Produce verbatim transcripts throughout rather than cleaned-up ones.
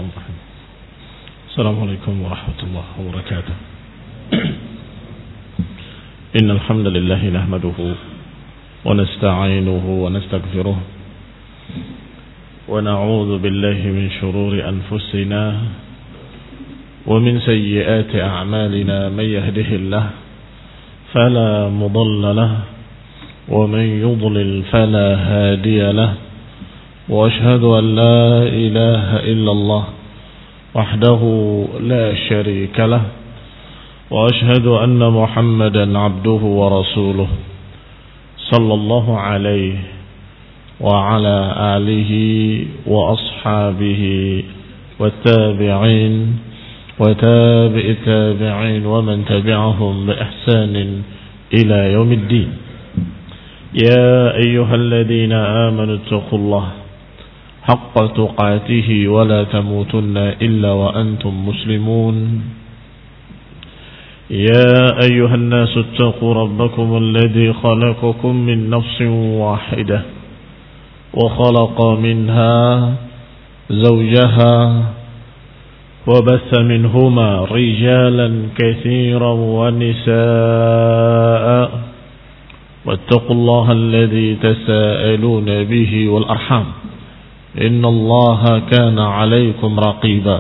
Bismillahirrahmanirrahim. Assalamualaikum warahmatullahi wabarakatuh. Innal hamdalillah nahmaduhu wa nasta'inuhu wa nastaghfiruh wa na'udzu billahi min shururi anfusina wa min sayyiati a'malina man yahdihillahu fala mudilla lahu wa man yudlil fala hadiya lahu. وأشهد أن لا إله إلا الله وحده لا شريك له وأشهد أن محمدا عبده ورسوله صلى الله عليه وعلى آله وأصحابه والتابعين وتابع التابعين ومن تبعهم بإحسان إلى يوم الدين. يا أيها الذين آمنوا اتقوا الله حق تقاته ولا تموتن إلا وأنتم مسلمون. يا أيها الناس اتقوا ربكم الذي خلقكم من نفس واحدة وخلق منها زوجها وبث منهما رجالا كثيرا ونساء واتقوا الله الذي تساءلون به والأرحام إن الله كان عليكم رقيبا.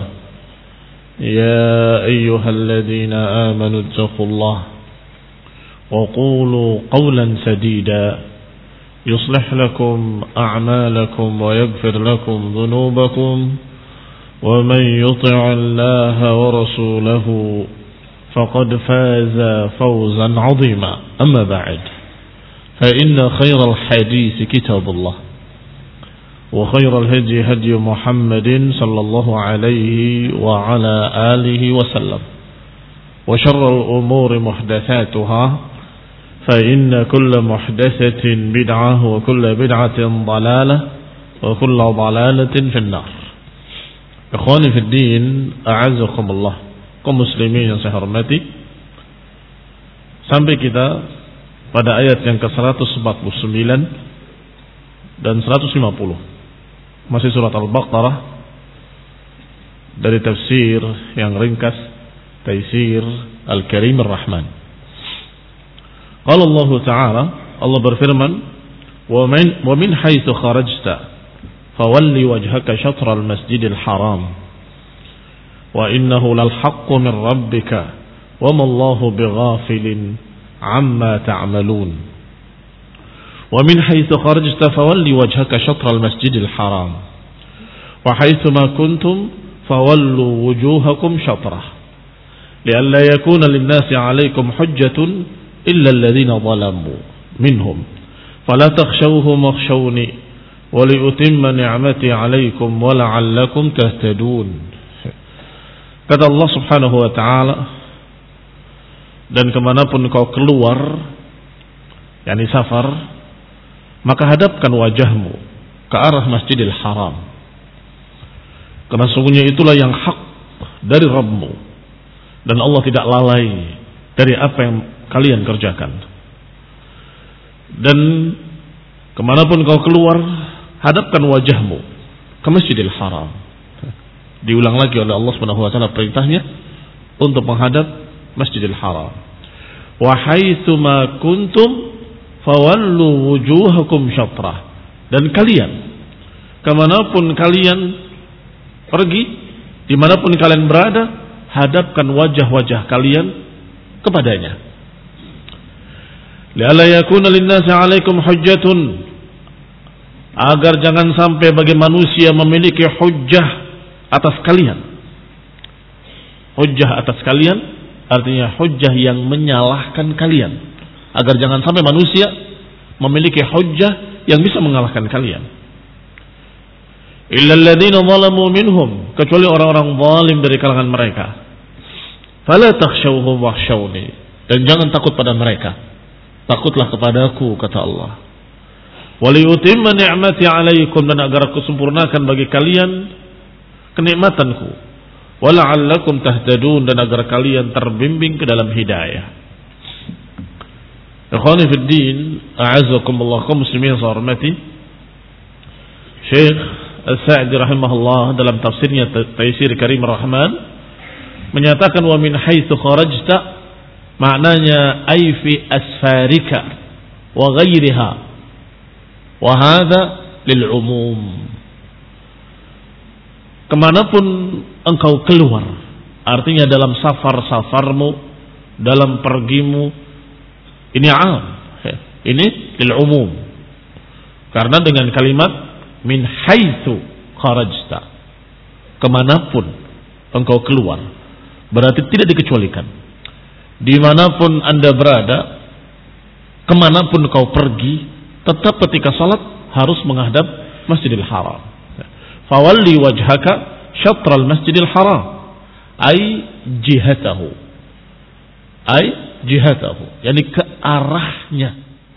يا أيها الذين آمنوا اتقوا الله وقولوا قولا سديدا يصلح لكم أعمالكم ويغفر لكم ذنوبكم ومن يطع الله ورسوله فقد فاز فوزا عظيما. أما بعد فإن خير الحديث كتاب الله وخير الهدي هدي محمد صلى الله عليه وعلى آله وسلم وشر الأمور محدثاتها فإن كل محدثة بدعة وكل بدعة ضلالة وكل ضلالة في النار. إخواني في الدين أعزكم الله. kaum muslimin yang saya hormati, sampai kita pada ayat yang ke seratus empat puluh sembilan dan seratus lima puluh. Masih surat Al-Baqarah dari tafsir yang ringkas Taisir Al-Karim Ar-Rahman. Qala Allah Ta'ala, Allah berfirman, "Wa min wa min haitsu kharajta fawalli wajhaka syatral Masjidil Haram wa innahu lal haqqu min rabbika wa ma Allahu bighafilin amma ta'malun." ومن حيث خرجت فولي وجهك شطر المسجد الحرام وحيثما كنتم فولوا وجوهكم شطره لئلا يكون للناس عليكم حجة إلا الذين ظلموا منهم فلا تخشوهم واخشوني ولأتم نعمتي عليكم ولعلكم تهتدون. Kata Allah Subhanahu wa taala, dan kemanapun kau keluar, yakni safar, maka hadapkan wajahmu ke arah Masjidil Haram, karena sungguhnya itulah yang hak dari Rabbmu, dan Allah tidak lalai dari apa yang kalian kerjakan. Dan kemanapun kau keluar, hadapkan wajahmu ke Masjidil Haram. Diulang lagi oleh Allah Subhanahu wa taala perintahnya untuk menghadap Masjidil Haram. Wa haitsu ma kuntum fawallu wujuhakum syatrah, dan kalian kemanapun kalian pergi, dimanapun kalian berada, hadapkan wajah-wajah kalian kepadanya. Li'alla yakuna linnasi 'alaikum hujjatun, agar jangan sampai bagi manusia memiliki hujjah atas kalian. Hujjah atas kalian artinya hujjah yang menyalahkan kalian, agar jangan sampai manusia memiliki hujjah yang bisa mengalahkan kalian. Illal ladzina zalamu minhum, kecuali orang-orang zalim dari kalangan mereka. Fala takhshawhum wakhshawni, dan jangan takut pada mereka, takutlah kepadaku, kata Allah. Waliutimma ni'mati 'alaikum, dan agar aku sempurnakan bagi kalian kenikmatanku. Wala'allakum tahtadun, dan agar kalian terbimbing ke dalam hidayah. Ikhwani fid din, a'azzakumullah, kaum muslimin yang saya hormati, Syekh As-Sa'di rahimahullah dalam tafsirnya Taisir Karim Ar-Rahman menyatakan wa min haitsu kharajta maknanya ay fi asfarika wa ghairiha wa hadha lil umum. Kemanapun engkau keluar, artinya dalam safar-safarmu, dalam pergimu, ini am, ini lil umum. Karena dengan kalimat min haitsu kharajta, kemanapun engkau keluar, berarti tidak dikecualikan. Dimanapun anda berada, kemanapun kau pergi, tetap ketika salat harus menghadap Masjidil Haram. Fawalli wajhaka syatral Masjidil Haram, ay jihatahu, ay jihatahu, yani ke arahnya.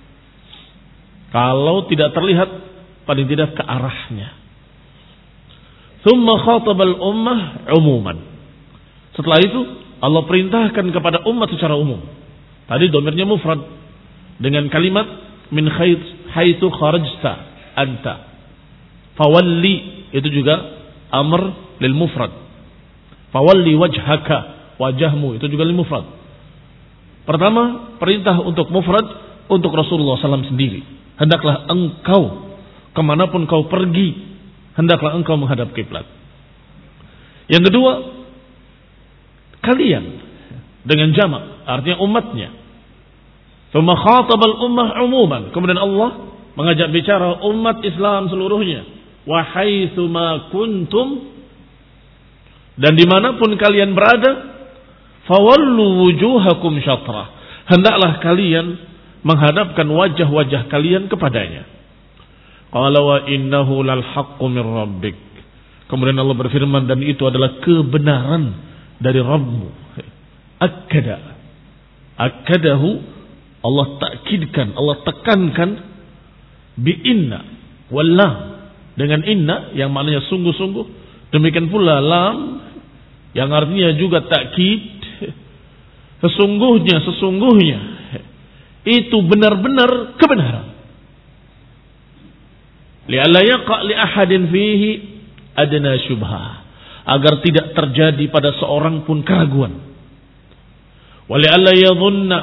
Kalau tidak terlihat, paling tidak ke arahnya. Thumma khatabal ummah umuman. Setelah itu Allah perintahkan kepada umat secara umum. Tadi domirnya mufrad dengan kalimat min haitsu kharajta anta. Fawalli itu juga amr lil mufrad. Fawalli wajhaka, wajahmu itu juga lil mufrad. Pertama, perintah untuk mufrad untuk Rasulullah sallallahu alaihi wasallam sendiri. Hendaklah engkau kemanapun kau pergi, hendaklah engkau menghadap kiblat. Yang kedua, kalian dengan jamak, artinya umatnya. Tsumma khatabal ummah umuman. Kemudian Allah mengajak bicara umat Islam seluruhnya. Wa haitsu ma kuntum, dan dimanapun kalian berada, fawallu wujuhakum syatrah, hendaklah kalian menghadapkan wajah-wajah kalian kepadanya. Qala wa innahu lal haqqu min rabbik. Kemudian Allah berfirman, dan itu adalah kebenaran dari Rabbmu. Akkada, akkadahu, Allah takkidkan, Allah tekankan bi inna wal lam, dengan inna yang maknanya sungguh-sungguh, demikian pula lam yang artinya juga takkid, sesungguhnya sesungguhnya itu benar-benar kebenaran. Li'alla yaqa' li ahadin fihi adna syubhah, agar tidak terjadi pada seorang pun keraguan. Wa li'alla yadhunna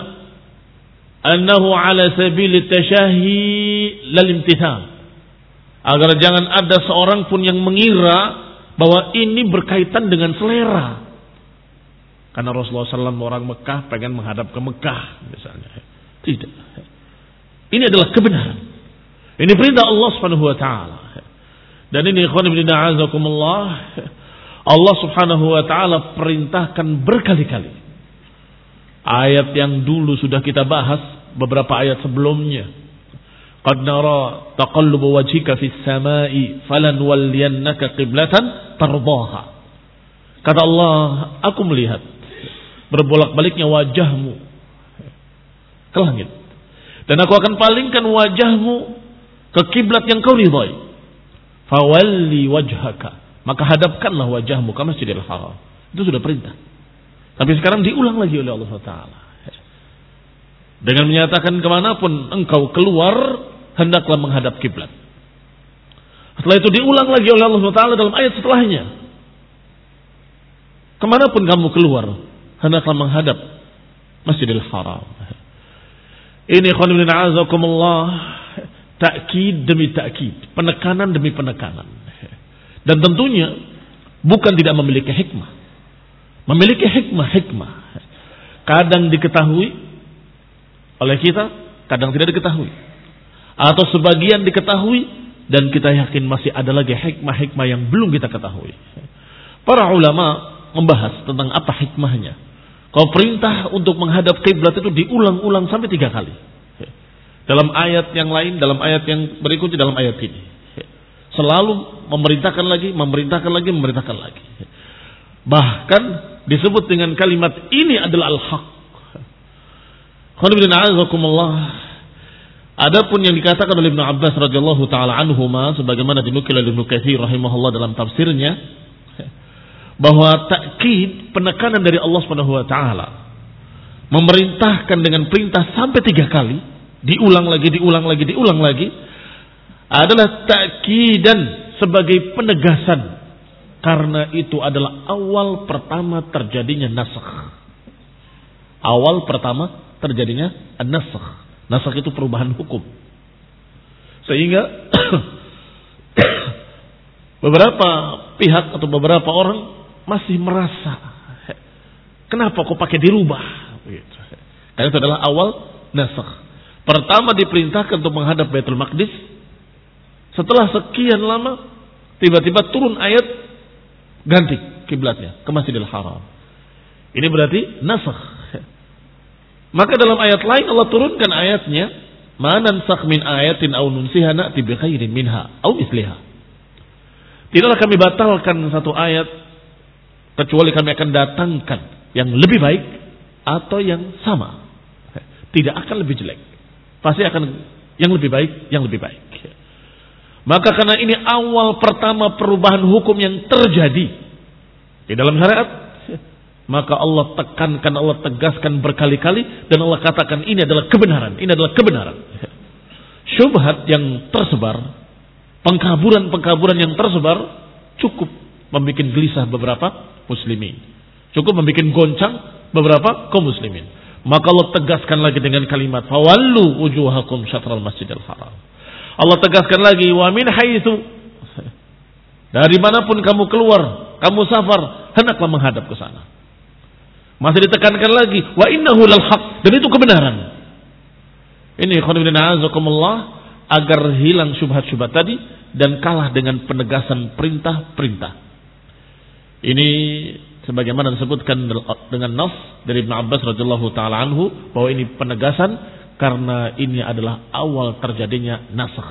annahu ala sabili tashahi lal imtithal, agar jangan ada seorang pun yang mengira bahwa ini berkaitan dengan selera. Karena Rasulullah sallallahu alaihi wasallam orang Mekah pengen menghadap ke Mekah misalnya. Tidak. Ini adalah kebenaran. Ini perintah Allah Subhanahu wa taala. Dan ini ikhwan fillah azakumullah, Allah Subhanahu wa taala perintahkan berkali-kali. Ayat yang dulu sudah kita bahas beberapa ayat sebelumnya. Qad nara taqallubu wajhika fis samai falanwalliyannaka qiblatan tardaha. Kata Allah, aku melihat berbolak-baliknya wajahmu ke langit, dan aku akan palingkan wajahmu ke kiblat yang kau ridhai. Fawalli wajhaka, maka hadapkanlah wajahmu ke Masjidil Haram. Itu sudah perintah. Tapi sekarang diulang lagi oleh Allah Taala dengan menyatakan kemanapun engkau keluar, hendaklah menghadap kiblat. Setelah itu diulang lagi oleh Allah Taala dalam ayat setelahnya. Kemanapun kamu keluar, hendaklah menghadap Masjidil Haram. Ini khonibin a'azakumullah, takkid demi takkid, penekanan demi penekanan. Dan tentunya bukan tidak memiliki hikmah. Memiliki hikmah-hikmah. Kadang diketahui oleh kita, kadang tidak diketahui. Atau sebagian diketahui dan kita yakin masih ada lagi hikmah-hikmah yang belum kita ketahui. Para ulama membahas tentang apa hikmahnya. Kalau perintah untuk menghadap kiblat itu diulang-ulang sampai tiga kali. Dalam ayat yang lain, dalam ayat yang berikutnya, dalam ayat ini. Selalu memerintahkan lagi, memerintahkan lagi, memerintahkan lagi. Bahkan disebut dengan kalimat ini adalah al-haq. Adapun yang dikatakan oleh Ibnu Abbas radhiyallahu taala anhuma, sebagaimana dinukil oleh Ibnu Katsir rahimahullah dalam tafsirnya, bahwa takkid, penekanan dari Allah Subhanahu wa taala, memerintahkan dengan perintah sampai tiga kali, diulang lagi, diulang lagi, diulang lagi, adalah takkidan, sebagai penegasan, karena itu adalah awal pertama terjadinya nasakh. Awal pertama terjadinya an-nasakh. Nasakh itu perubahan hukum. Sehingga beberapa pihak atau beberapa orang masih merasa, kenapa kok pakai dirubah? Karena itu adalah awal nasakh. Pertama diperintahkan untuk menghadap Baitul Maqdis. Setelah sekian lama, tiba-tiba turun ayat ganti kiblatnya ke Masjidil Haram. Ini berarti nasakh. Maka dalam ayat lain Allah turunkan ayatnya, "Ma nansakh min ayatin aw nunsiha na'ti bi khairin minha aw misliha." Tidaklah kami batalkan satu ayat kecuali kami akan datangkan yang lebih baik atau yang sama. Tidak akan lebih jelek. Pasti akan yang lebih baik, yang lebih baik. Maka karena ini awal pertama perubahan hukum yang terjadi di dalam syariat, maka Allah tekankan, Allah tegaskan berkali-kali, dan Allah katakan ini adalah kebenaran, ini adalah kebenaran. Syubhat yang tersebar, pengkaburan-pengkaburan yang tersebar cukup membuat gelisah beberapa muslimin, cukup membuat goncang beberapa kaum muslimin. Maka Allah tegaskan lagi dengan kalimat fawallu wujuhakum syatral masjidil haram. Allah tegaskan lagi wa min haitsu, dari manapun kamu keluar, kamu safar, hendaklah menghadap ke sana. Masih ditekankan lagi wa innahu lal haq, dan itu kebenaran. Ini khonibina azakumullah, agar hilang syubhat-syubhat tadi dan kalah dengan penegasan perintah-perintah. Ini sebagaimana disebutkan dengan nas dari Ibnu Abbas radhiyallahu taala anhu, bahwa ini penegasan karena ini adalah awal terjadinya nasakh.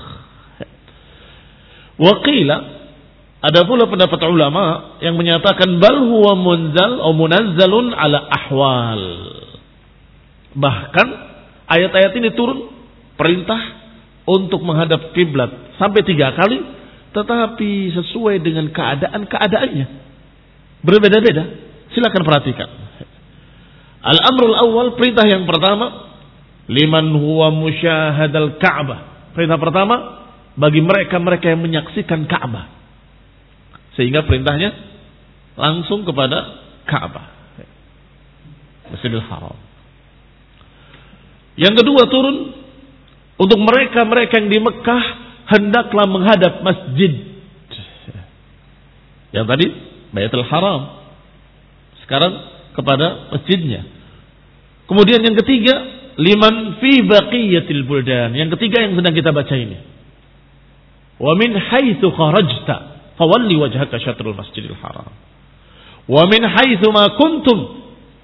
Wa qila, ada pula pendapat ulama yang menyatakan bal huwa munzal atau munazzalun ala ahwal. Bahkan ayat-ayat ini turun perintah untuk menghadap kiblat sampai tiga kali, tetapi sesuai dengan keadaan-keadaannya. Berbeda-beda. Silakan perhatikan. Al-amrul awal, perintah yang pertama, liman huwa musyahadal Ka'bah. Perintah pertama bagi mereka-mereka yang menyaksikan Ka'bah. Sehingga perintahnya langsung kepada Ka'bah, Masjidil Haram. Yang kedua turun untuk mereka-mereka yang di Mekah, hendaklah menghadap masjid. Yang tadi Baitul Haram, sekarang kepada masjidnya. Kemudian yang ketiga, liman fi baqiyatil buldan. Yang ketiga yang sedang kita baca ini. Wa min haitsu kharajta fawalli wajhaka syatrul masjidil haram. Wa min haitsu ma kuntum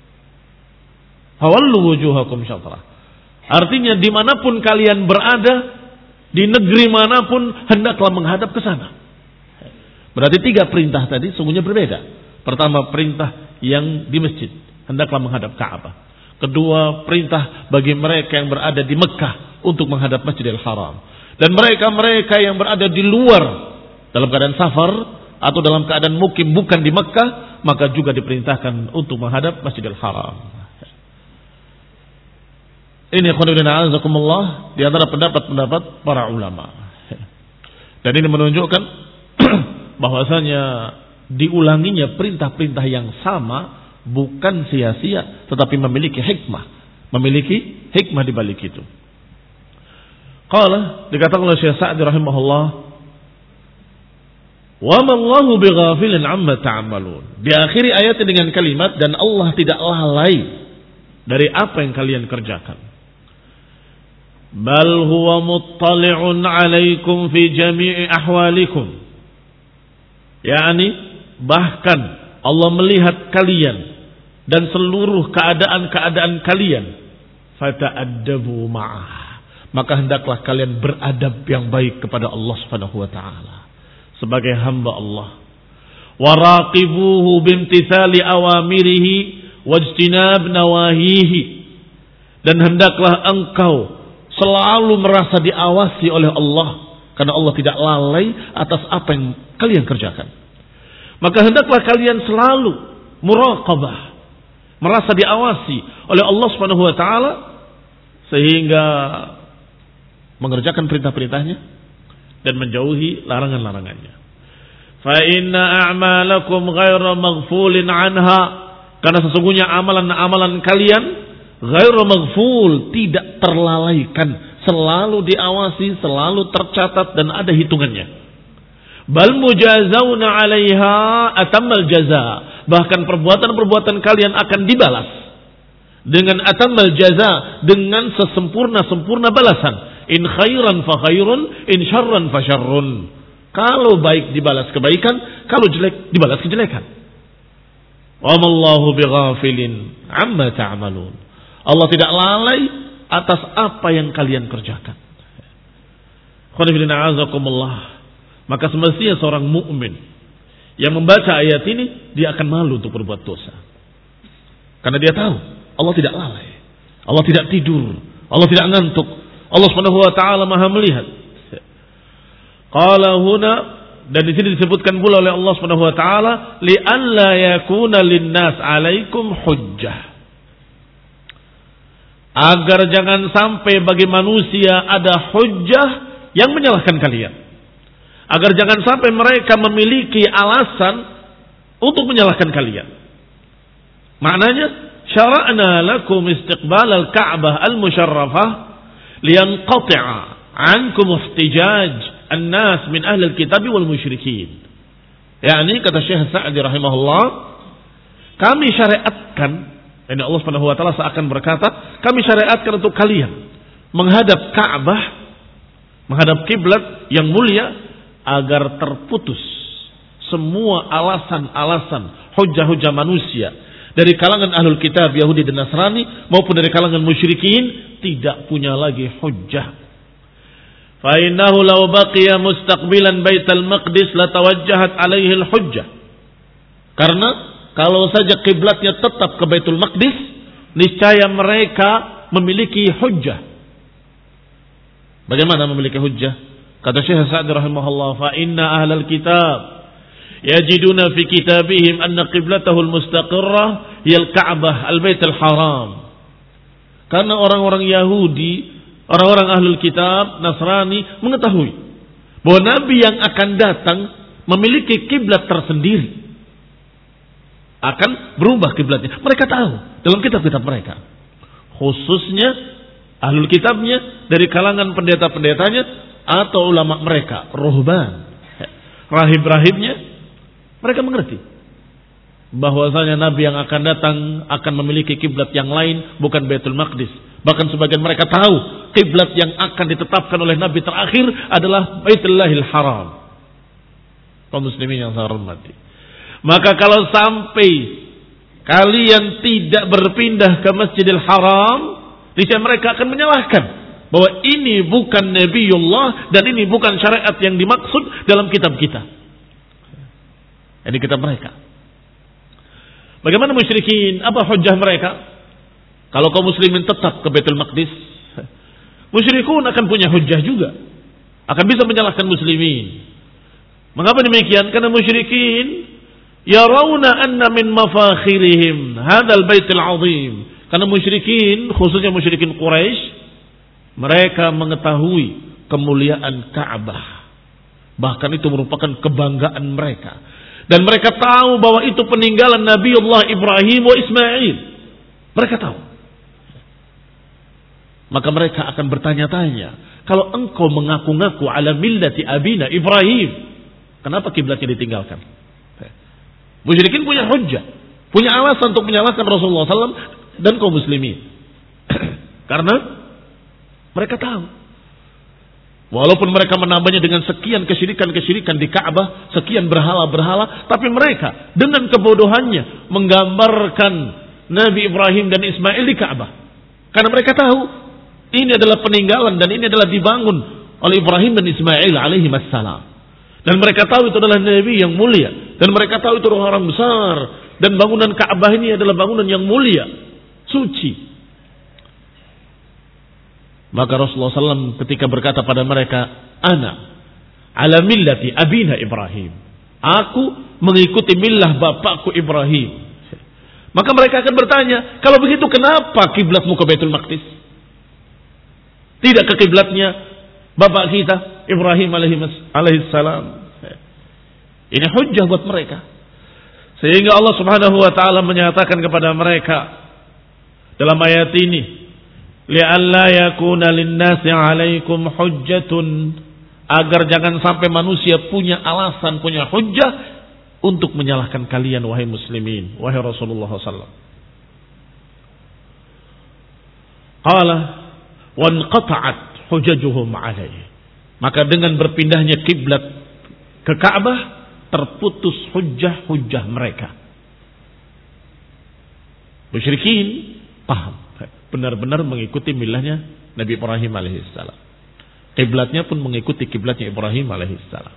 fawallu wujuhakum syatrah. Artinya dimanapun kalian berada, di negeri manapun, hendaklah menghadap ke sana. Berarti tiga perintah tadi sungguhnya berbeda. Pertama, perintah yang di masjid, hendaklah menghadap Ka'bah. Kedua, perintah bagi mereka yang berada di Mekah untuk menghadap Masjidil Haram. Dan mereka-mereka yang berada di luar, dalam keadaan safar atau dalam keadaan mukim bukan di Mekah, maka juga diperintahkan untuk menghadap Masjidil Haram. Ini khonibina azakumullah di antara pendapat-pendapat para ulama. Dan ini menunjukkan bahwasanya diulanginya perintah-perintah yang sama bukan sia-sia, tetapi memiliki hikmah, memiliki hikmah di balik itu. Qala, dikatakan oleh Syekh Sa'di rahimahullah, wa ma Allahu bighafilin amma ta'malun. Diakhiri ayatnya dengan kalimat, dan Allah tidak lalai dari apa yang kalian kerjakan. Bal huwa muttali'un 'alaikum fi jami'i ahwalikum. yakni bahkan Allah melihat kalian dan seluruh keadaan-keadaan kalian. Fata'addabu ma'ah. Maka hendaklah kalian beradab yang baik kepada Allah Subhanahu wa taala sebagai hamba Allah. Waraqibuhu bimtithali awamirihi wajtinab nawahihi. Dan hendaklah engkau selalu merasa diawasi oleh Allah, karena Allah tidak lalai atas apa yang kalian kerjakan. Maka hendaklah kalian selalu muraqabah, merasa diawasi oleh Allah Subhanahu wa taala, sehingga mengerjakan perintah-perintahnya dan menjauhi larangan-larangannya. fa inna a'malakum ghairu maghfulin anha, karena sesungguhnya amalan-amalan kalian ghairu maghful, tidak terlalaikan, selalu diawasi, selalu tercatat dan ada hitungannya. Bal mujazawna 'alaiha atammal jaza, bahkan perbuatan-perbuatan kalian akan dibalas dengan atammal jaza, dengan sesempurna-sempurna balasan. In khairan fa khairun, in syarran fa syarrun. Kalau baik dibalas kebaikan, kalau jelek dibalas kejelekan. Wa mallahu bighafilin amma ta'malun. Allah tidak lalai atas apa yang kalian kerjakan. Khonifilina azakumullah. Maka semestinya seorang mukmin yang membaca ayat ini, dia akan malu untuk berbuat dosa. Karena dia tahu Allah tidak lalai, Allah tidak tidur, Allah tidak ngantuk. Allah Subhanahu wa taala Maha melihat. Qala huna, dan di sini disebutkan pula oleh Allah Subhanahu wa taala, li alla yakuna linnas 'alaikum hujjah. Agar jangan sampai bagi manusia ada hujjah yang menyalahkan kalian. Agar jangan sampai mereka memiliki alasan untuk menyalahkan kalian. Maknanya, syara'na lakum istiqbal al-Ka'bah al-musharrafah liyanqati'a ankum ihtijaj an-nas min ahli al-kitab wal musyrikin. Yani kata Syekh Sa'di rahimahullah, kami syariatkan, ini Allah Subhanahu wa taala seakan berkata, kami syariatkan untuk kalian menghadap Ka'bah, menghadap kiblat yang mulia, agar terputus semua alasan-alasan, hujah-hujah manusia dari kalangan ahlul kitab Yahudi dan Nasrani maupun dari kalangan musyrikin, tidak punya lagi hujah. Fa innahu law baqiya mustaqbilan Baitul Maqdis latawajjahat alaihi al-hujjah. Karena kalau saja kiblatnya tetap ke Baitul Maqdis, niscaya mereka memiliki hujjah. Bagaimana memiliki hujjah? Kata Syekh Sa'di rahimahullah, fa inna ahlal kitab yajiduna fi kitabihim anna qiblatahu al-mustaqirrah hiya al-Ka'bah al-Bait al-Haram. Karena orang-orang Yahudi, orang-orang ahlul kitab Nasrani mengetahui bahwa nabi yang akan datang memiliki kiblat tersendiri, akan berubah kiblatnya. Mereka tahu dalam kitab-kitab mereka. Khususnya ahlul kitabnya dari kalangan pendeta-pendetanya atau ulama mereka, ruhban, rahib-rahibnya, mereka mengerti bahwasanya nabi yang akan datang akan memiliki kiblat yang lain, bukan Baitul Maqdis. Bahkan sebagian mereka tahu kiblat yang akan ditetapkan oleh nabi terakhir adalah Baitullahil Haram. Kaum muslimin yang saya hormati, maka kalau sampai kalian tidak berpindah ke Masjidil Haram, niscaya mereka akan menyalahkan bahwa ini bukan Nabiullah dan ini bukan syariat yang dimaksud dalam kitab kita. Ini kitab mereka. Bagaimana musyrikin? Apa hujjah mereka? Kalau kaum muslimin tetap ke Baitul Maqdis, musyrikun akan punya hujjah juga, akan bisa menyalahkan muslimin. Mengapa demikian? Karena musyrikin yarawna anna min mafakhirihim hadzal baitul azim. Karena musyrikin, khususnya musyrikin Quraisy, mereka mengetahui kemuliaan Ka'bah. Bahkan itu merupakan kebanggaan mereka. Dan mereka tahu bahwa itu peninggalan Nabiullah Ibrahim wa Ismail. Mereka tahu. Maka mereka akan bertanya-tanya, kalau engkau mengaku-ngaku ala millati abina Ibrahim, kenapa kiblatnya ditinggalkan? Musyrikin punya hujjah, punya alasan untuk menyalahkan Rasulullah sallallahu alaihi wasallam dan kaum muslimin. Karena mereka tahu, walaupun mereka menambahnya dengan sekian kesyirikan-kesyirikan di Ka'bah, sekian berhala-berhala, tapi mereka dengan kebodohannya menggambarkan Nabi Ibrahim dan Ismail di Ka'bah. Karena mereka tahu ini adalah peninggalan dan ini adalah dibangun oleh Ibrahim dan Ismail alaihi wassalam. Dan mereka tahu itu adalah Nabi yang mulia, dan mereka tahu itu orang-orang besar, dan bangunan Ka'bah ini adalah bangunan yang mulia, suci. Maka Rasulullah sallallahu alaihi wasallam ketika berkata pada mereka, ana ala millati abina Ibrahim, aku mengikuti millah bapakku Ibrahim. Maka mereka akan bertanya, kalau begitu kenapa kiblatmu ke Baitul Maqdis, tidak ke kiblatnya bapak kita Ibrahim alaihi salam? Ini hujjah buat mereka. Sehingga Allah Subhanahu wa taala menyatakan kepada mereka dalam ayat ini, li'alla yakuna lin-nasi 'alaikum hujjatun, agar jangan sampai manusia punya alasan, punya hujjah untuk menyalahkan kalian wahai muslimin, wahai Rasulullah sallallahu alaihi wasallam. Qala wanqata'at hujajuhum 'alaihi. Maka dengan berpindahnya kiblat ke Ka'bah terputus hujjah-hujjah mereka. Musyrikin paham, benar-benar mengikuti milahnya Nabi Ibrahim alaihissalam. Kiblatnya pun mengikuti kiblatnya Ibrahim alaihissalam.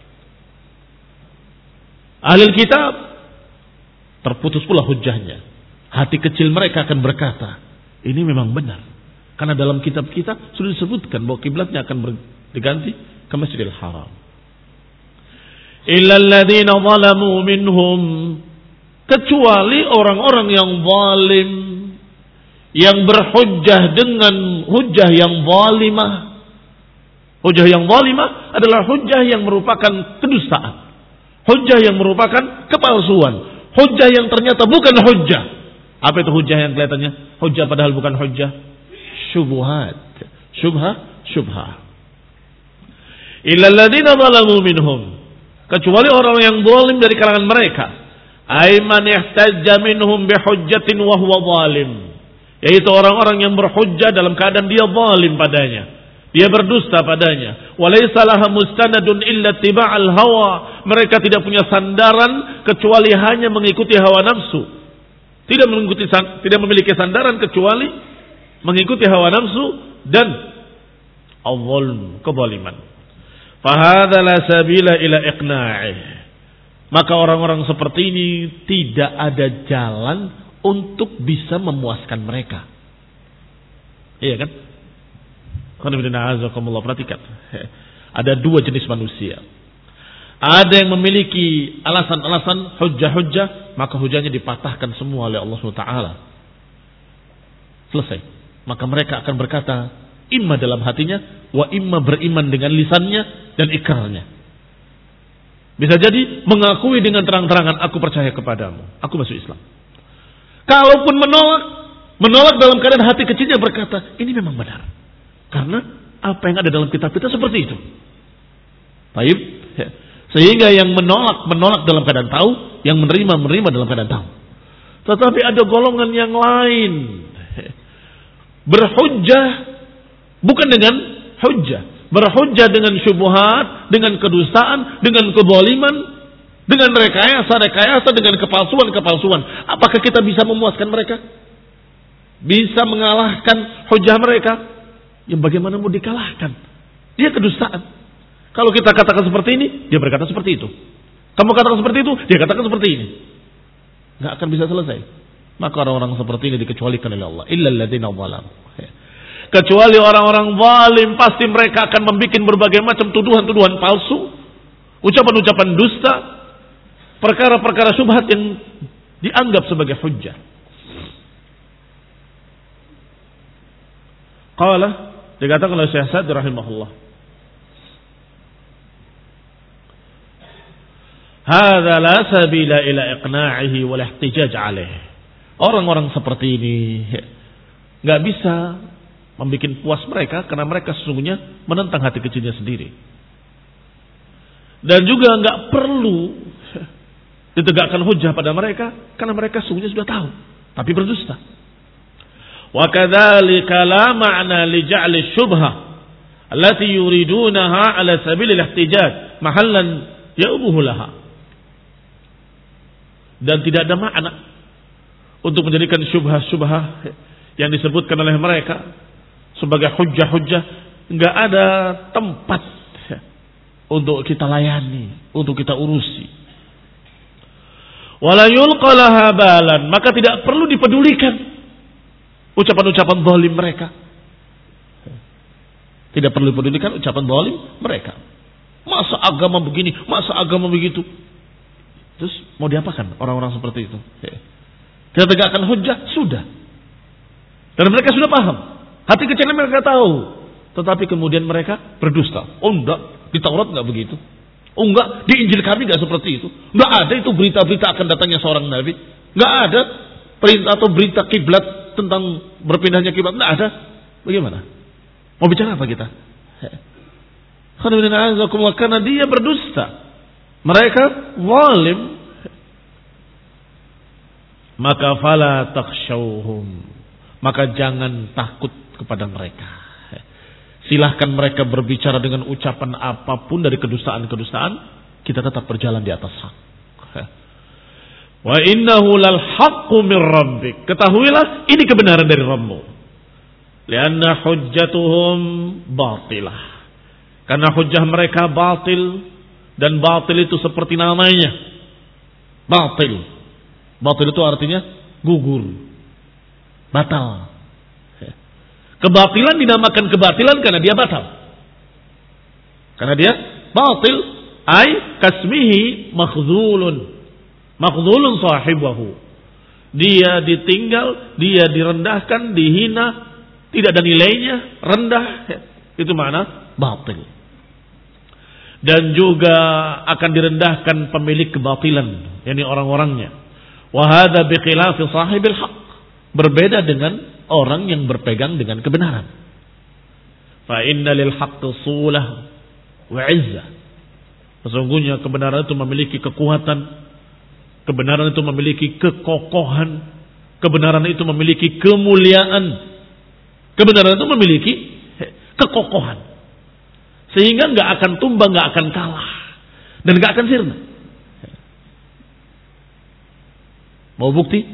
Ahlul kitab terputus pula hujjahnya. Hati kecil mereka akan berkata, ini memang benar. Karena dalam kitab kita sudah disebutkan bahwa kiblatnya akan diganti ke Masjidil Haram. Illal ladzina zalamu minhum, kecuali orang-orang yang zalim, yang berhujjah dengan hujjah yang zalimah. Hujjah yang zalimah adalah hujjah yang merupakan kedustaan, hujjah yang merupakan kepalsuan, hujjah yang ternyata bukan hujjah. Apa itu hujjah yang kelihatannya hujjah padahal bukan hujjah? Syubhat, syubha, syubha. Illal ladzina zalamu minhum, kecuali orang yang zalim dari kalangan mereka. Aiman ihtajja minhum bihujjatin wa huwa zalim, yaitu orang-orang yang berhujjah dalam keadaan dia zalim padanya, dia berdusta padanya. Walaysa laha mustanadun illa tiba'al hawa, mereka tidak punya sandaran kecuali hanya mengikuti hawa nafsu. Tidak mengikuti, tidak memiliki sandaran kecuali mengikuti hawa nafsu dan al-zulm, kezaliman. Fahadha la sabila ila iqna'ih. Maka orang-orang seperti ini tidak ada jalan untuk bisa memuaskan mereka. Iya kan? Perhatikan. Ada dua jenis manusia. Ada yang memiliki alasan-alasan, hujjah-hujjah, maka hujjahnya dipatahkan semua oleh Allah subhanahu wa taala. Selesai. Maka mereka akan berkata, imma dalam hatinya, wa imma beriman dengan lisannya dan ikrarnya. Bisa jadi mengakui dengan terang-terangan, aku percaya kepadamu, aku masuk Islam. Kalaupun menolak, menolak dalam keadaan hati kecilnya berkata, ini memang benar. Karena apa yang ada dalam kitab kita seperti itu. Baik. Sehingga yang menolak, menolak dalam keadaan tahu, yang menerima, menerima dalam keadaan tahu. Tetapi ada golongan yang lain, berhujjah bukan dengan hujjah, berhujjah dengan syubhat, dengan kedustaan, dengan kezaliman, dengan rekayasa-rekayasa, dengan kepalsuan-kepalsuan. Apakah kita bisa memuaskan mereka? Bisa mengalahkan hujjah mereka? Yang bagaimana mau dikalahkan? Dia kedustaan. Kalau kita katakan seperti ini, dia berkata seperti itu. Kamu katakan seperti itu, dia katakan seperti ini. Nggak akan bisa selesai. Maka orang-orang seperti ini dikecualikan oleh Allah. Illal ladzina zalamu. Kecuali orang-orang zalim, pasti mereka akan membuat berbagai macam tuduhan-tuduhan palsu, ucapan-ucapan dusta, perkara-perkara syubhat yang dianggap sebagai hujjah. Qala, dikatakan oleh Syekh Sa'di rahimahullah, hadza la sabila ila iqna'ihi wal ihtijaj 'alaihi. Orang-orang seperti ini enggak bisa membuat puas mereka karena mereka sesungguhnya menentang hati kecilnya sendiri. Dan juga enggak perlu ditegakkan hujjah pada mereka karena mereka sesungguhnya sudah tahu tapi berdusta. Wa kadzalika la ma'na li ja'li syubhah allati yuridunaha 'ala sabilil ihtijaj mahallan ya'buhu laha. Dan tidak ada makna untuk menjadikan syubhah-syubhah yang disebutkan oleh mereka sebagai hujjah-hujjah. Enggak ada tempat untuk kita layani, untuk kita urusi. Wala yulqa laha balan, maka tidak perlu dipedulikan ucapan-ucapan zalim mereka. Tidak perlu dipedulikan ucapan zalim mereka. Masa agama begini, masa agama begitu. Terus mau diapakan orang-orang seperti itu? Kita tegakkan hujjah, sudah. Dan mereka sudah paham. Hati kecilnya mereka tahu. Tetapi kemudian mereka berdusta. Oh enggak, di Taurat enggak begitu. Oh enggak, di Injil kami enggak seperti itu. Enggak ada itu berita-berita akan datangnya seorang nabi. Enggak ada perintah atau berita kiblat tentang berpindahnya kiblat. Enggak ada. Bagaimana? Mau bicara apa kita? Karena dia berdusta. Mereka zalim. Maka fala takhshawhum. Maka jangan takut kepada mereka. Silahkan mereka berbicara dengan ucapan apapun dari kedustaan-kedustaan, kita tetap berjalan di atas hak. Wa innahu lal haqqu min rabbik. Ketahuilah ini kebenaran dari Rabbmu. Lianna hujjatuhum batilah. Karena hujjah mereka batil, dan batil itu seperti namanya. Batil. Batil itu artinya gugur. Batal. Kebatilan dinamakan kebatilan karena dia batal. Karena dia batil, ay kasmihi makhzulun. Makhzulun sahibahu. Dia ditinggal, dia direndahkan, dihina, tidak ada nilainya, rendah. Itu makna batil. Dan juga akan direndahkan pemilik kebatilan, yakni orang-orangnya. Wa hadza bikhilafi sahibil haqq. Berbeda dengan orang yang berpegang dengan kebenaran. Fa inna lil haqqi sulah wa izzah. Sesungguhnya kebenaran itu memiliki kekuatan, kebenaran itu memiliki kekokohan, kebenaran itu memiliki kemuliaan, kebenaran itu memiliki kekokohan, sehingga nggak akan tumbang, nggak akan kalah, dan nggak akan sirna. Mau bukti?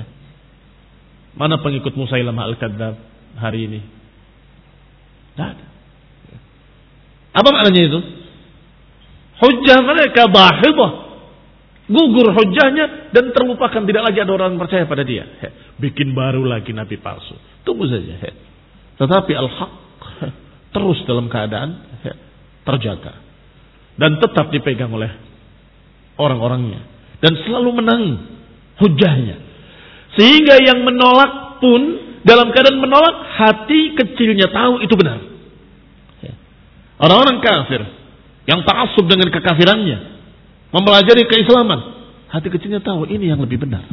Mana pengikut Musailamah Al-Kadzdzab hari ini? Tidak ada. Apa maknanya itu? Hujjah mereka bahidah. Gugur hujjahnya dan terlupakan, tidak lagi ada orang percaya pada dia. Bikin baru lagi nabi palsu. Tunggu saja. Tetapi al-haq terus dalam keadaan terjaga dan tetap dipegang oleh orang-orangnya dan selalu menang hujjahnya. Sehingga yang menolak pun dalam keadaan menolak, hati kecilnya tahu itu benar. Orang-orang kafir yang ta'assub dengan kekafirannya, mempelajari keislaman, hati kecilnya tahu ini yang lebih benar.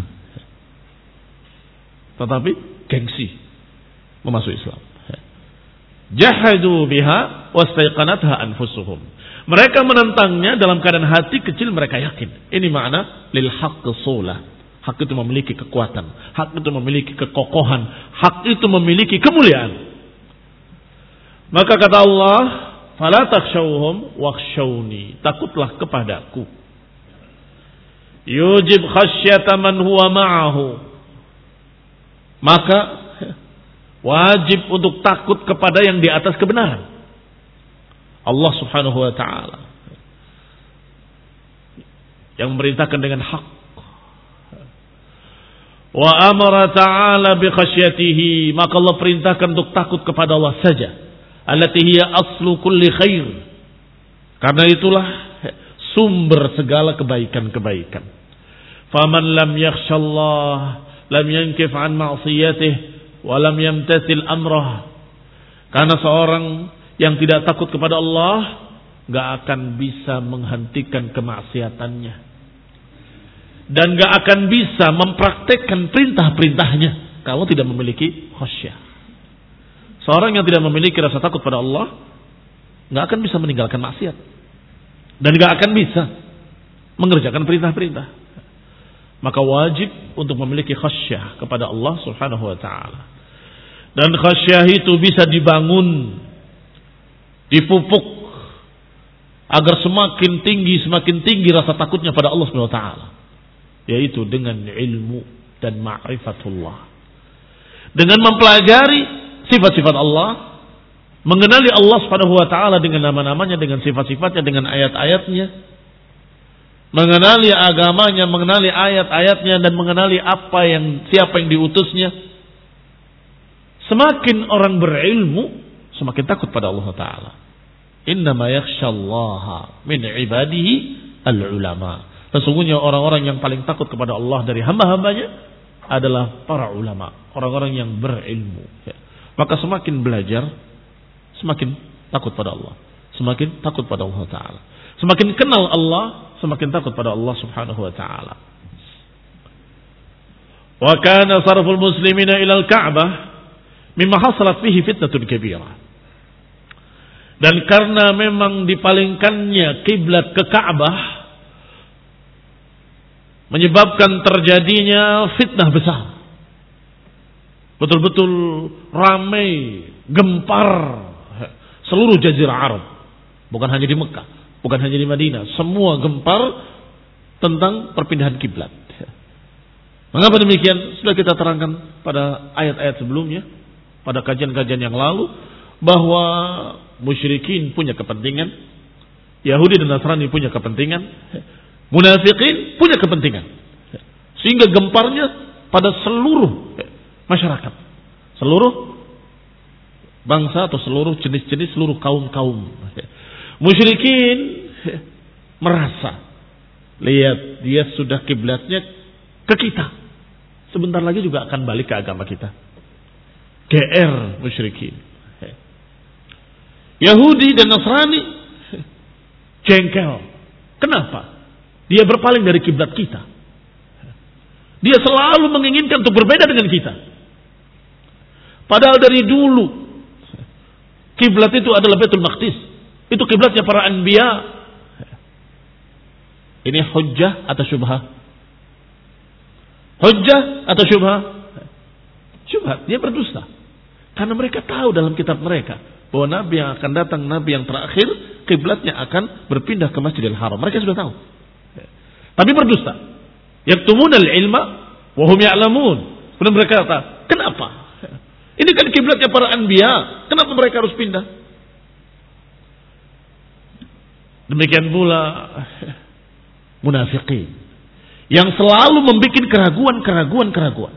Tetapi gengsi memasuki Islam. Jahadu biha wastaiqanatha anfusuhum. Mereka menentangnya dalam keadaan hati kecil mereka yakin. Ini makna lil haqqi sulah. Hak itu memiliki kekuatan, hak itu memiliki kekokohan, hak itu memiliki kemuliaan. Maka kata Allah, fala takhshawhum wakhshawni. Takutlah kepadaku. Yujib khasyata man huwa ma'ahu. Maka wajib untuk takut kepada yang di atas kebenaran. Allah Subhanahu wa taala yang memerintahkan dengan hak. Wa amara ta'ala bi khasyatihi, maka Allah perintahkan untuk takut kepada Allah saja. Allati hiya aslu kulli khair. Karena itulah sumber segala kebaikan-kebaikan. Faman lam yakhshallah lam yankif an ma'siyatihi wa lam yamtathil amrah. Karena seorang yang tidak takut kepada Allah enggak akan bisa menghentikan kemaksiatannya. Dan gak akan bisa mempraktekkan perintah-perintahnya kalau tidak memiliki khasyah. Seorang yang tidak memiliki rasa takut pada Allah gak akan bisa meninggalkan maksiat dan gak akan bisa mengerjakan perintah-perintah. Maka wajib untuk memiliki khasyah kepada Allah Subhanahu wa taala. Dan khasyah itu bisa dibangun, dipupuk agar semakin tinggi semakin tinggi rasa takutnya pada Allah Subhanahu wa taala. Yaitu dengan ilmu dan ma'rifatullah. Dengan mempelajari sifat-sifat Allah, mengenali Allah Subhanahu wa taala dengan nama-namanya, dengan sifat-sifatnya, dengan ayat-ayatnya, mengenali agamanya, mengenali ayat-ayatnya, dan mengenali apa yang siapa yang diutusnya. Semakin orang berilmu, semakin takut pada Allah taala. Innama yakhshallaha min ibadihi al-ulama. Sesungguhnya orang-orang yang paling takut kepada Allah dari hamba-hambanya adalah para ulama, orang-orang yang berilmu. Ya. Maka semakin belajar, semakin takut pada Allah. semakin takut pada Allah Ta'ala. Semakin kenal Allah, semakin takut pada Allah Subhanahu wa Ta'ala. Wa kana sarful muslimina ila al-Ka'bah mimma hasalat fihi fitnatun kabirah. Dan karena memang dipalingkannya kiblat ke Ka'bah menyebabkan terjadinya fitnah besar. Betul-betul ramai, gempar seluruh jazirah Arab. Bukan hanya di Mekah, bukan hanya di Madinah, semua gempar tentang perpindahan kiblat. Mengapa demikian? Sudah kita terangkan pada ayat-ayat sebelumnya, pada kajian-kajian yang lalu, bahwa musyrikin punya kepentingan, Yahudi dan Nasrani punya kepentingan, munafikin punya kepentingan, sehingga gemparnya pada seluruh masyarakat, seluruh bangsa atau seluruh jenis-jenis, seluruh kaum-kaum. Musyrikin merasa, lihat dia sudah kiblatnya ke kita, sebentar lagi juga akan balik ke agama kita. G R musyrikin. Yahudi dan Nasrani jengkel. Kenapa? Dia berpaling dari kiblat kita. Dia selalu menginginkan untuk berbeda dengan kita. Padahal dari dulu kiblat itu adalah Baitul Maqdis. Itu kiblatnya para anbiya. Ini hujjah atau syubhah? Hujjah atau syubhah? Syubhah. Dia berdusta. Karena mereka tahu dalam kitab mereka bahwa Nabi yang akan datang, Nabi yang terakhir, kiblatnya akan berpindah ke Masjidil Haram. Mereka sudah tahu. Tapi berdusta. Yaktumunal ilma wa hum ya'lamun. Kemudian mereka kata, kenapa? Ini kan kiblatnya para anbiya. Kenapa mereka harus pindah? Demikian pula munafiqin yang selalu membuat keraguan-keraguan-keraguan.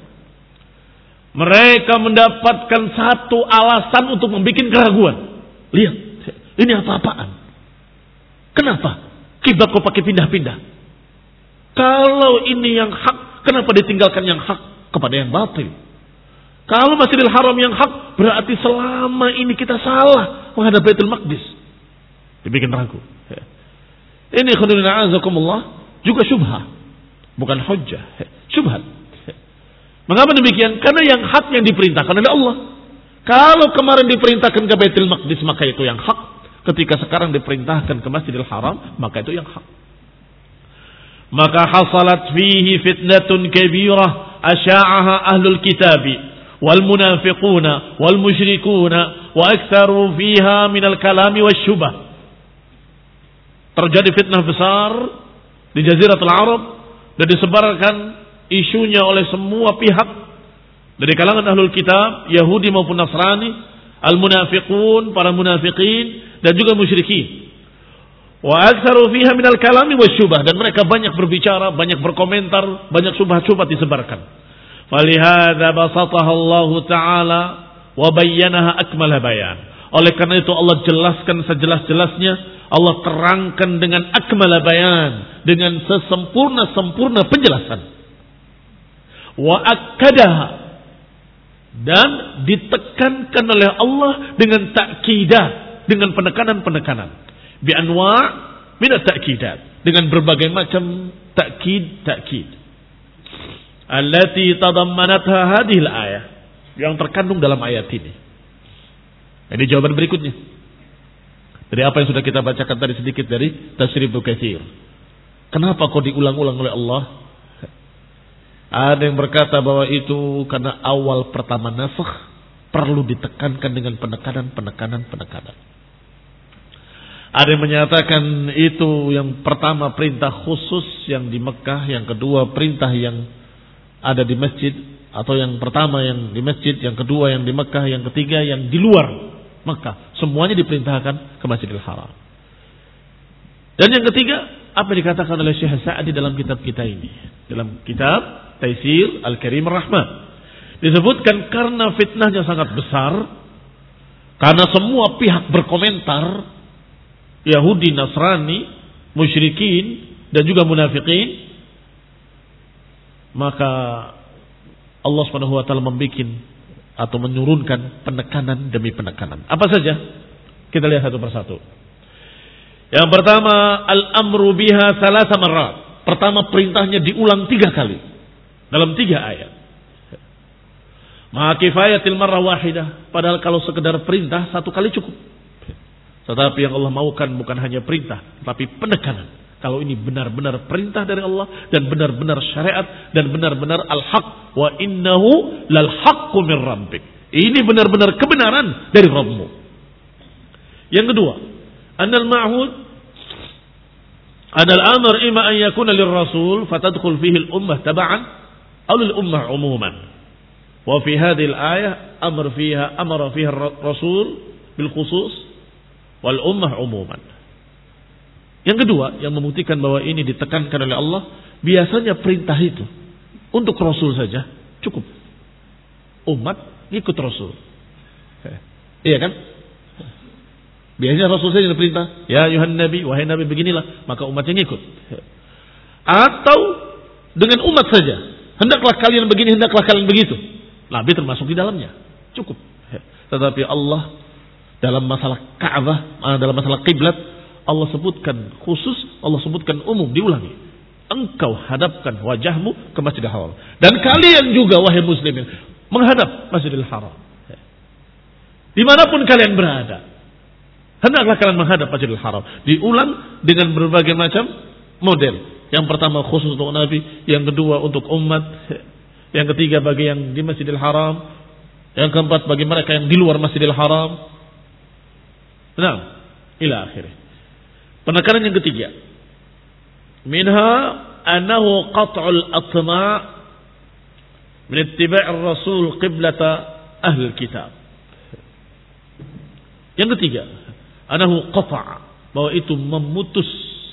Mereka mendapatkan satu alasan untuk membuat keraguan. Lihat, ini apa-apaan? Kenapa? Kiblat kok pakai pindah-pindah? Kalau ini yang hak, kenapa ditinggalkan yang hak kepada yang batil? Kalau Masjidil Haram yang hak, berarti selama ini kita salah menghadap Baitul Maqdis. Dibikin ragu. Ini khudulina azakumullah juga syubhah, bukan hujjah, syubhat. Mengapa demikian? Karena yang hak yang diperintahkan oleh Allah. Kalau kemarin diperintahkan ke Baitul Maqdis, maka itu yang hak. Ketika sekarang diperintahkan ke Masjidil Haram, maka itu yang hak. Maka hasalat fihi fitnatun kabirah asya'aha ahlul kitabi wal munafiquna wal musyrikuna wa aktsaru fiha minal kalami wasyubah. Terjadi fitnah besar di Jaziratul Arab dan disebarkan isunya oleh semua pihak dari kalangan ahlul kitab, Yahudi maupun Nasrani, al-munafiqun, para munafiqin, dan juga musyrikin. Wa aktsaru fiha minal kalami wasyubah, dan mereka banyak berbicara, banyak berkomentar, banyak syubhat-syubhat disebarkan. Falihadza basataha Allah Ta'ala wa bayyanaha akmala bayan. Oleh karena itu Allah jelaskan sejelas-jelasnya, Allah terangkan dengan akmala bayan, dengan sesempurna-sempurna penjelasan. Wa akkadaha, dan ditekankan oleh Allah dengan ta'kidat, dengan penekanan-penekanan, bi anwa' min at-ta'kidat, dengan berbagai macam ta'kid-ta'kid allati tadammanatha hadhihi al-ayah, yang terkandung dalam ayat ini. Ini jawaban berikutnya dari apa yang sudah kita bacakan tadi sedikit dari Tashrif Ibnu Katsir. Kenapa kok diulang-ulang oleh Allah? Ada yang berkata bahwa itu karena awal pertama nasakh perlu ditekankan dengan penekanan-penekanan-penekanan. Ada yang menyatakan itu yang pertama perintah khusus yang di Mekah, yang kedua perintah yang ada di masjid, atau yang pertama yang di masjid, yang kedua yang di Mekah, yang ketiga yang di luar Mekah. Semuanya diperintahkan ke Masjidil Haram. Dan yang ketiga, apa yang dikatakan oleh Syekh Sa'di dalam kitab kita ini, dalam kitab Taisir Al-Karim Ar-Rahman, disebutkan karena fitnahnya sangat besar, karena semua pihak berkomentar, Yahudi, Nasrani, musyrikin, dan juga munafikin, maka Allah Subhanahu wa taala membuat atau menurunkan penekanan demi penekanan. Apa saja? Kita lihat satu persatu. Yang pertama, al-amru biha salasa marrat. Pertama perintahnya diulang tiga kali dalam tiga ayat. Ma kifayatil marrah wahidah. Padahal kalau sekedar perintah satu kali cukup. Tetapi yang Allah maukan bukan hanya perintah, tapi penekanan. Kalau ini benar-benar perintah dari Allah dan benar-benar syariat dan benar-benar al-haq, wa innahu lal haqqu min rabbik. Ini benar-benar kebenaran dari Rabbmu. Yang kedua, annal ma'hud anal amr imma an yakuna lirrasul fatadkhul fihi al-ummah tab'an aw lil-ummah umuman. Wa fi hadhihi al-ayah amr fiha amara fiha ar-rasul bil khusus wal ummah umuman. Yang kedua, yang membuktikan bahwa ini ditekankan oleh Allah, biasanya perintah itu untuk Rasul saja cukup. Umat ikut Rasul. Iya kan? Biasanya Rasul saja yang perintah, ya ayuhan nabi, wahai nabi beginilah, maka umatnya ngikut. Atau dengan umat saja, hendaklah kalian begini, hendaklah kalian begitu. Nabi termasuk di dalamnya, cukup. Tetapi Allah dalam masalah Ka'bah, dalam masalah kiblat, Allah sebutkan khusus, Allah sebutkan umum, diulangi. Engkau hadapkan wajahmu ke Masjidil Haram. Dan kalian juga wahai muslimin menghadap Masjidil Haram. Dimanapun kalian berada, hendaklah kalian menghadap Masjidil Haram. Diulang dengan berbagai macam model. Yang pertama khusus untuk Nabi, yang kedua untuk umat, yang ketiga bagi yang di Masjidil Haram, yang keempat bagi mereka yang di luar Masjidil Haram. Nah, ila akhirnya. Penekanan yang ketiga, minha annahu qat'ul atma' min ittiba' ar-rasul qiblata ahli kitab. Yang ketiga, annahu qata', bahwa itu memutus.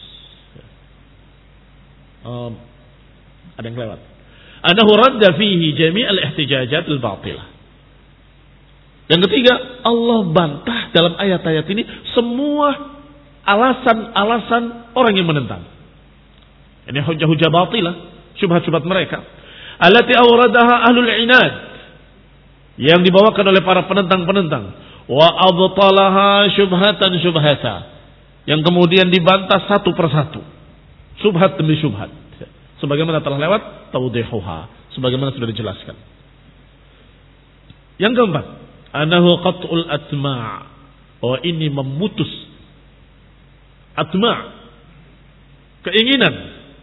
Um, ada yang lewat. Annahu radda fihi jami' al-ihtijajat al-batilah. Yang ketiga, Allah bantah dalam ayat-ayat ini semua alasan-alasan orang yang menentang. Ini hujah-hujah batilah, syubhat-syubhat mereka. Allati awradaha ahlul inad, yang dibawakan oleh para penentang-penentang. Wa abtalaha syubhatan syubhata, yang kemudian dibantah satu persatu, syubhat demi syubhat. Sebagaimana telah lewat tawdihuha, sebagaimana sudah dijelaskan. Yang keempat, anahu qat'ul atma', bahwa ini memutus atma', keinginan,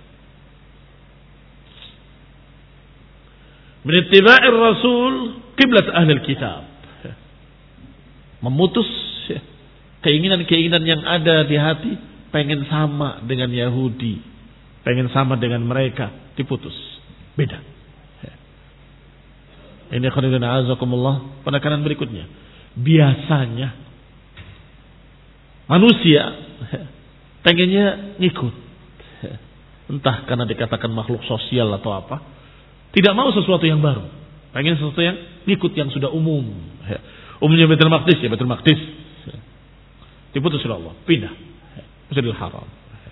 min ittiba'ir rasul qiblat ahli kitab, memutus keinginan-keinginan yang ada di hati, pengen sama dengan Yahudi, pengen sama dengan mereka, diputus, beda. Ini khairan azakumullah. Penekanan berikutnya, biasanya manusia pengennya ngikut, entah karena dikatakan makhluk sosial atau apa, tidak mau sesuatu yang baru, pengen sesuatu yang ngikut yang sudah umum. Umumnya Baitul Maqdis, ya Baitul Maqdis, diputus oleh Allah, pindah Masjidil Haram.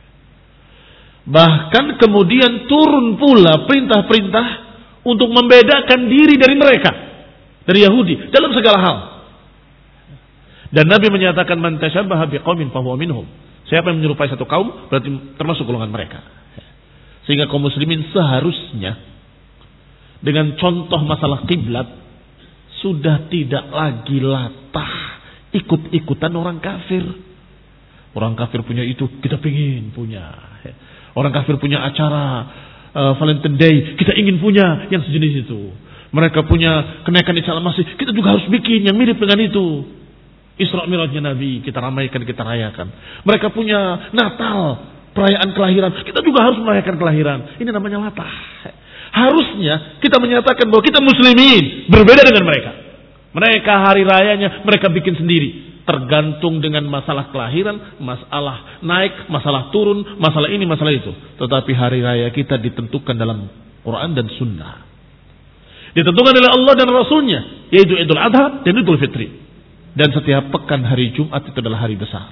Bahkan kemudian turun pula perintah-perintah untuk membedakan diri dari mereka, dari Yahudi dalam segala hal. Dan Nabi menyatakan, man tashabbaha biqaumin fahuwa minhum. Siapa yang menyerupai satu kaum berarti termasuk golongan mereka. Sehingga kaum muslimin seharusnya dengan contoh masalah kiblat sudah tidak lagi latah ikut-ikutan orang kafir. Orang kafir punya itu, kita pingin punya. Orang kafir punya acara uh, Valentine Day, kita ingin punya yang sejenis itu. Mereka punya kenaikan Isa al-Masih, kita juga harus bikin yang mirip dengan itu. Isra Mi'rajnya Nabi, kita ramaikan, kita rayakan. Mereka punya Natal, perayaan kelahiran, kita juga harus merayakan kelahiran. Ini namanya latah. Harusnya kita menyatakan bahwa kita muslimin, berbeda dengan mereka. Mereka hari rayanya mereka bikin sendiri, tergantung dengan masalah kelahiran, masalah naik, masalah turun, masalah ini, masalah itu. Tetapi hari raya kita ditentukan dalam Quran dan Sunnah, ditentukan oleh Allah dan Rasulnya, yaitu Idul Adha dan Idul Fitri. Dan setiap pekan hari Jumat itu adalah hari besar.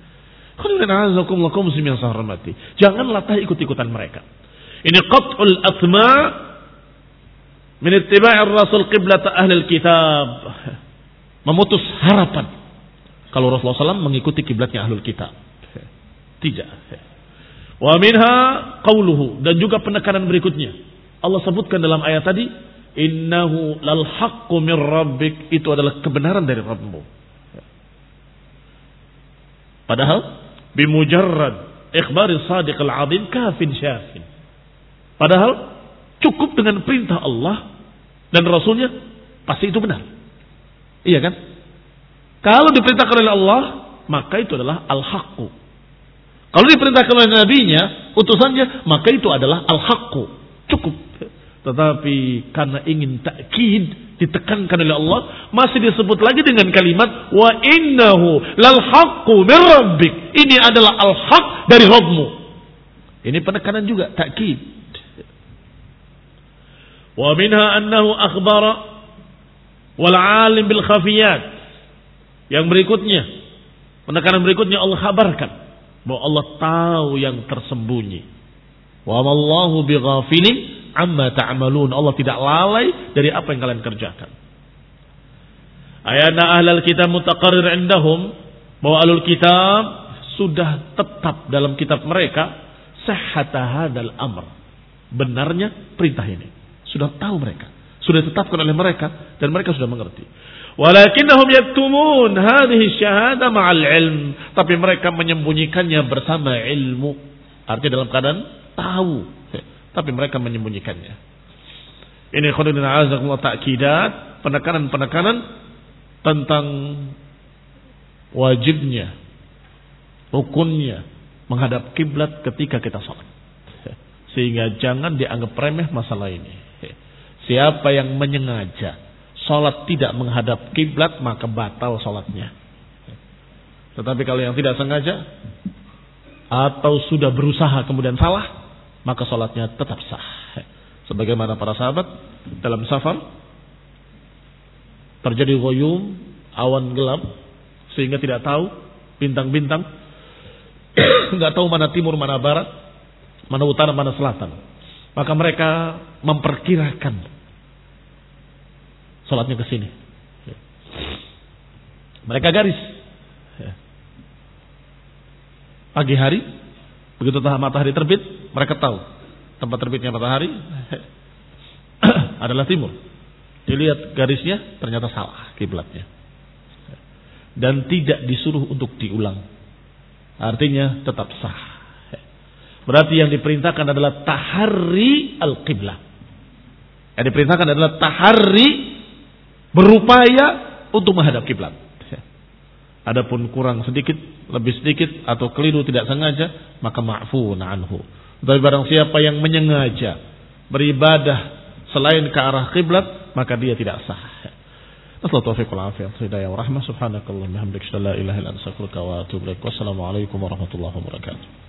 Jangan latah ikut-ikutan mereka. Ini qat'ul atma' min ittiba'ir rasul qiblat ahli kitab, memutus harapan kalau Rasulullah shallallahu alaihi wasallam mengikuti kiblatnya ahlul kitab. Tidak. Wa minha qauluhu, dan juga penekanan berikutnya. Allah sebutkan dalam ayat tadi, innahu lal haqqu min rabbik, itu adalah kebenaran dari Rabbmu. Padahal bimujarrad ikhbari sadiq al-azim kafin syafin. Padahal cukup dengan perintah Allah dan Rasulnya pasti itu benar. Iya kan? Kalau diperintahkan oleh Allah, maka itu adalah al-haqqu. Kalau diperintahkan oleh nabinya, utusannya, maka itu adalah al-haqqu. Cukup. Tetapi karena ingin takkid, ditekankan oleh Allah, masih disebut lagi dengan kalimat wa innahu lal haqqu min rabbik. Ini adalah al-haq dari Rabbmu. Ini penekanan juga, takkid. Wa minha annahu akhbara wal alim bil khafiyat. Yang berikutnya, penekanan berikutnya Allah kabarkan bahwa Allah tahu yang tersembunyi. Wa mallahu bighafilin amma ta'malun. Allah tidak lalai dari apa yang kalian kerjakan. Ayana ahlul kitab mutaqarrir indahum, bahwa ahlul kitab sudah tetap dalam kitab mereka sihhata hadzal amr. Benarnya perintah ini. Sudah tahu mereka, sudah ditetapkan oleh mereka dan mereka sudah mengerti. Walakinnahum yaktumun hadhihi syahada ma'al ilm, tapi mereka menyembunyikannya bersama ilmu. Artinya dalam keadaan tahu, tapi mereka menyembunyikannya. Ini khududun a'azakumullah ta'kidat, penekanan-penekanan tentang wajibnya, rukunnya menghadap kiblat ketika kita sholat. Sehingga jangan dianggap remeh masalah ini. Siapa yang menyengaja sholat tidak menghadap kiblat, maka batal sholatnya. Tetapi kalau yang tidak sengaja atau sudah berusaha kemudian salah, maka sholatnya tetap sah. Sebagaimana para sahabat dalam safar, terjadi ghuyum, awan gelap, sehingga tidak tahu bintang-bintang, nggak tahu mana timur, mana barat, mana utara, mana selatan. Maka mereka memperkirakan sholatnya ke sini. Mereka garis. Pagi hari, begitu matahari terbit, mereka tahu tempat terbitnya matahari adalah timur. Dilihat garisnya, ternyata salah kiblatnya. Dan tidak disuruh untuk diulang. Artinya tetap sah. Berarti yang diperintahkan adalah tahari al-qiblah. Yang diperintahkan adalah tahari, berupaya untuk menghadap kiblat. Adapun kurang sedikit, lebih sedikit atau keliru tidak sengaja, maka ma'fun anhu. Tapi barang siapa yang menyengaja beribadah selain ke arah kiblat, maka dia tidak sah. Assalamualaikum warahmatullahi wabarakatuh. Subhanakallahumma wa bihamdika, la ilaha illa anta, astaghfiruka wa atubu ilaik. Wassalamualaikum warahmatullahi wabarakatuh.